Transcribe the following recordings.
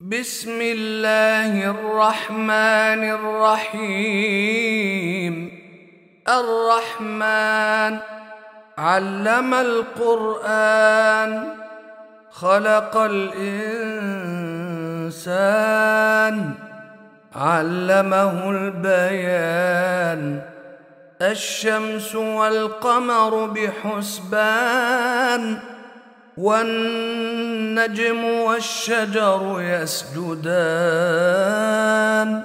بسم الله الرحمن الرحيم. الرحمن علم القرآن، خلق الإنسان، علمه البيان. الشمس والقمر بحسبان، والنجم والشجر يسجدان.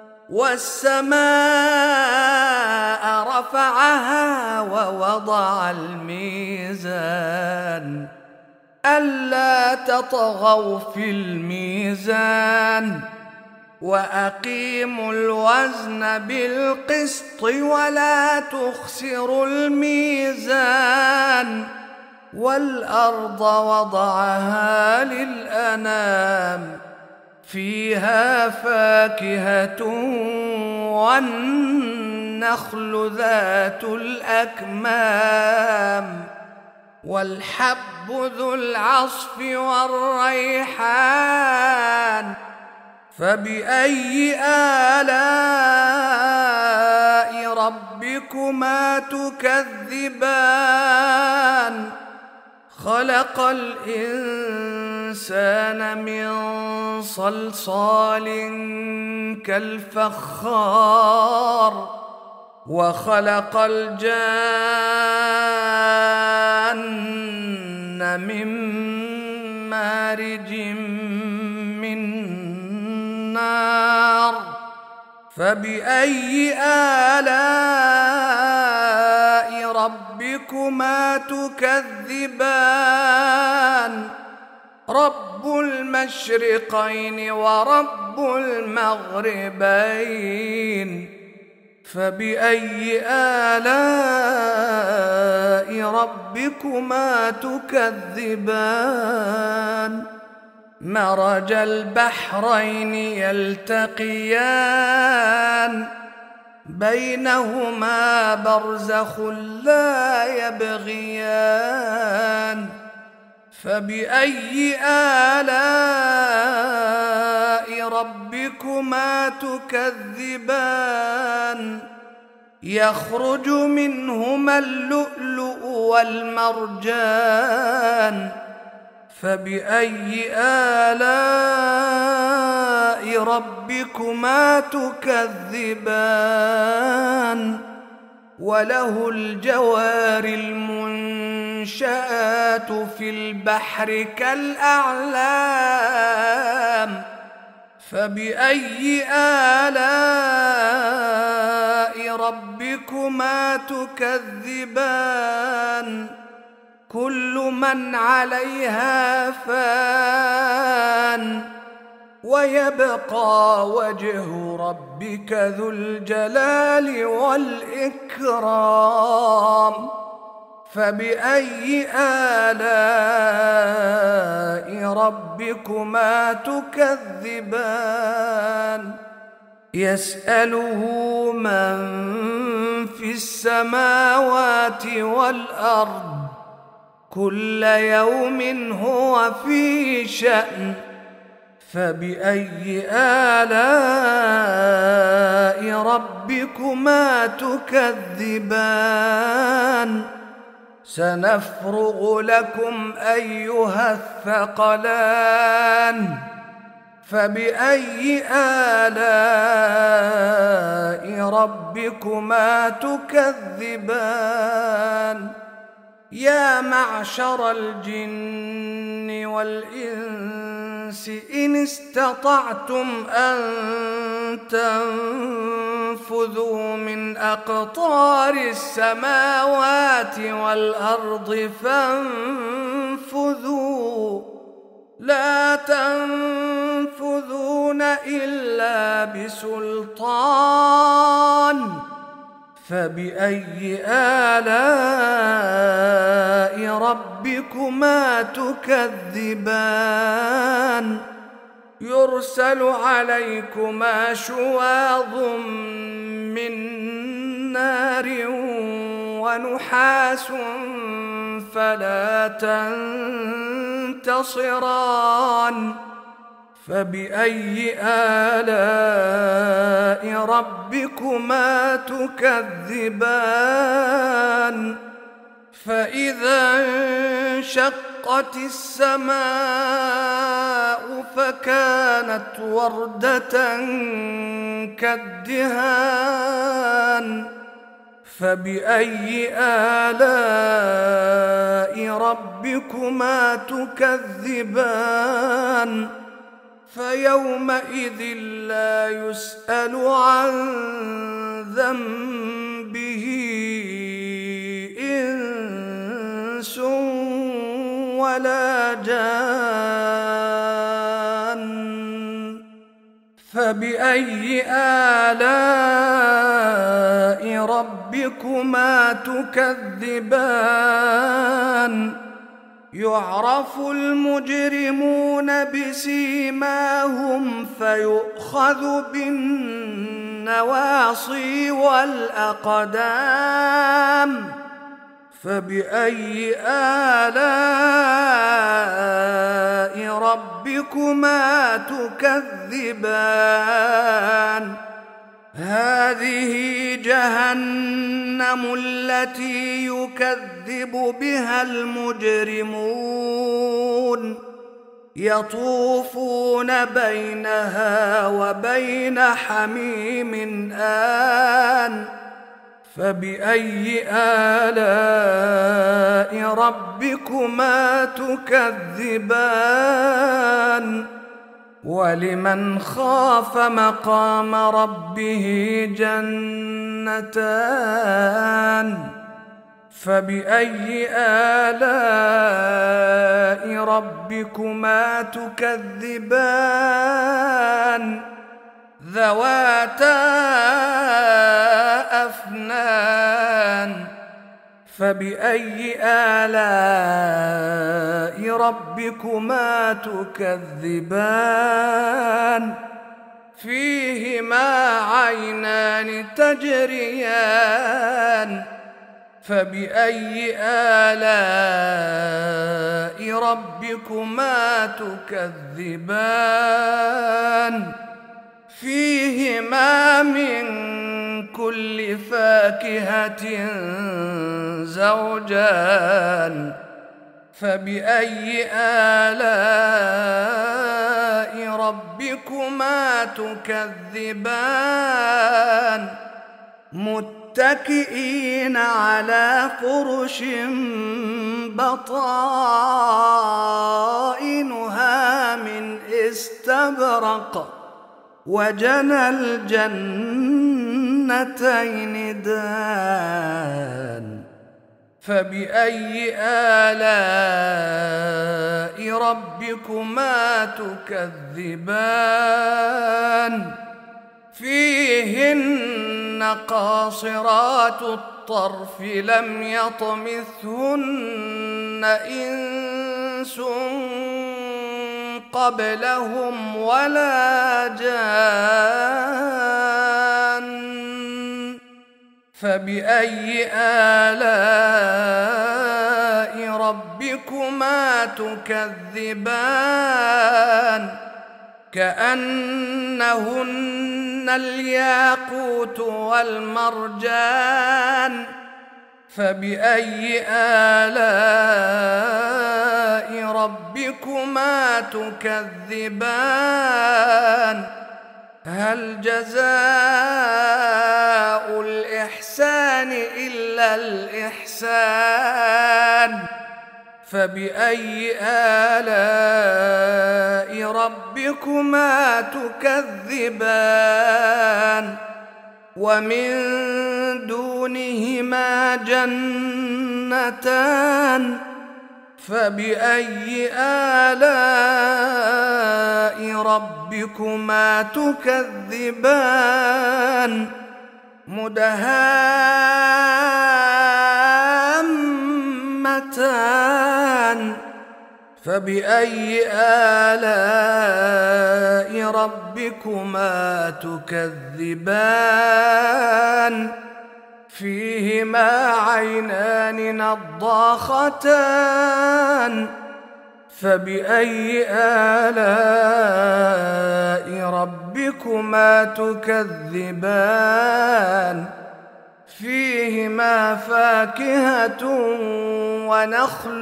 والسماء رفعها ووضع الميزان، ألا تطغوا في الميزان، وأقيموا الوزن بالقسط ولا تخسروا الميزان. والأرض وضعها للأنام، فيها فاكهة والنخل ذات الأكمام، والحب ذو العصف والريحان. فبأي آلاء ربكما تكذبان؟ خلق الإنسان من صلصال كالفخار، وخلق الجان من مارج من نار. فبأي آلاء ربكما تكذبان؟ رب المشرقين ورب المغربين. فبأي آلاء ربكما تكذبان؟ مرج البحرين يلتقيان، بينهما برزخ لا يبغيان. فبأي آلاء ربكما تكذبان؟ يخرج منهما اللؤلؤ والمرجان. فبأي آلاء ربكما تكذبان؟ وله الجوار المنشآت في البحر كالأعلام. فبأي آلاء ربكما تكذبان؟ كل من عليها فان، ويبقى وجه ربك ذو الجلال والإكرام. فبأي آلاء ربكما تكذبان؟ يسأله من في السماوات والأرض، كل يوم هو في شأن. فبأي آلاء ربكما تكذبان؟ سنفرغ لكم أيها الثقلان. فبأي آلاء ربكما تكذبان؟ يا معشر الجن والإنس إن استطعتم أن تنفذوا من أقطار السماوات والأرض فانفذوا، لا تنفذون إلا بسلطان. فبأي آلاء ربكما تكذبان؟ يرسل عليكما شواظ من نار ونحاس فلا تنتصران. فبأي آلاء ربكما تكذبان فإذا انشقت السماء فكانت وردة كالدهان فبأي آلاء ربكما تكذبان فيومئذ لا يسأل عن ذنبه إنس ولا جان فبأي آلاء ربكما تكذبان يعرف المجرمون بسيماهم فيؤخذ بالنواصي والأقدام فبأي آلاء ربكما تكذبان هذه جهنم التي يكذب بها المجرمون يطوفون بينها وبين حميم آن فبأي آلاء ربكما تكذبان ولمن خاف مقام ربه جنتان فبأي آلاء ربكما تكذبان ذواتا أفنان فبأي آلاء ربكما تكذبان فيهما عينان تجريان فبأي آلاء ربكما تكذبان فيهما من كل فاكهة زوجان فبأي آلاء ربكما تكذبان متكئين على فرش بطائنها من استبرق وجنى الجنتين دان فبأي آلاء ربكما تكذبان فيهن قاصرات الطرف لم يطمثهن إنس قبلهم ولا جان فبأي آلاء ربكما تكذبان كأنهن الياقوت والمرجان فبأي آلاء ربكما تكذبان هل جزاء الإحسان إلا الإحسان فبأي آلاء ربكما تكذبان ومن دونهما جنتان فبأي آلاء ربكما تكذبان مدهامتان فبأي آلاء ربكما تكذبان فيهما عينان نضاختان فبأي آلاء ربكما تكذبان فيهما فاكهة ونخل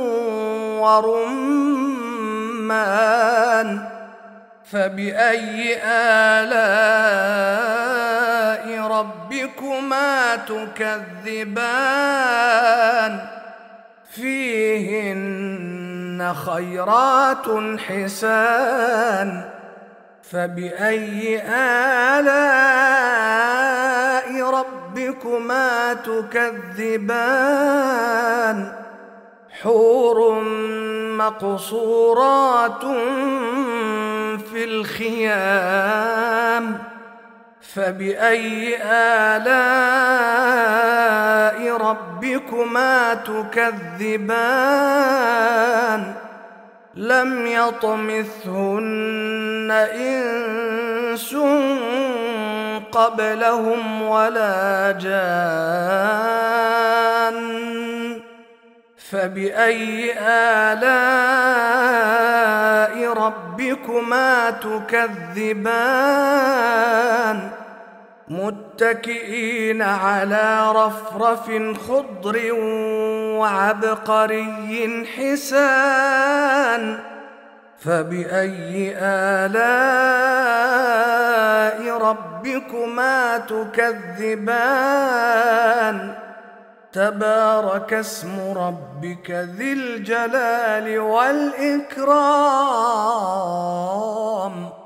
ورمان فبأي آلاء ربكما تكذبان فيهن خيرات حسان فبأي آلاء ربكما تكذبان حور مقصورات في الخيام فبأي آلاء ربكما تكذبان لم يطمثهن إنس قبلهم ولا جان فبأي آلاء ربكما تكذبان متكئين على رفرف خضر وعبقري حسان فبأي آلاء ربكما تكذبان تبارك اسم ربك ذي الجلال والإكرام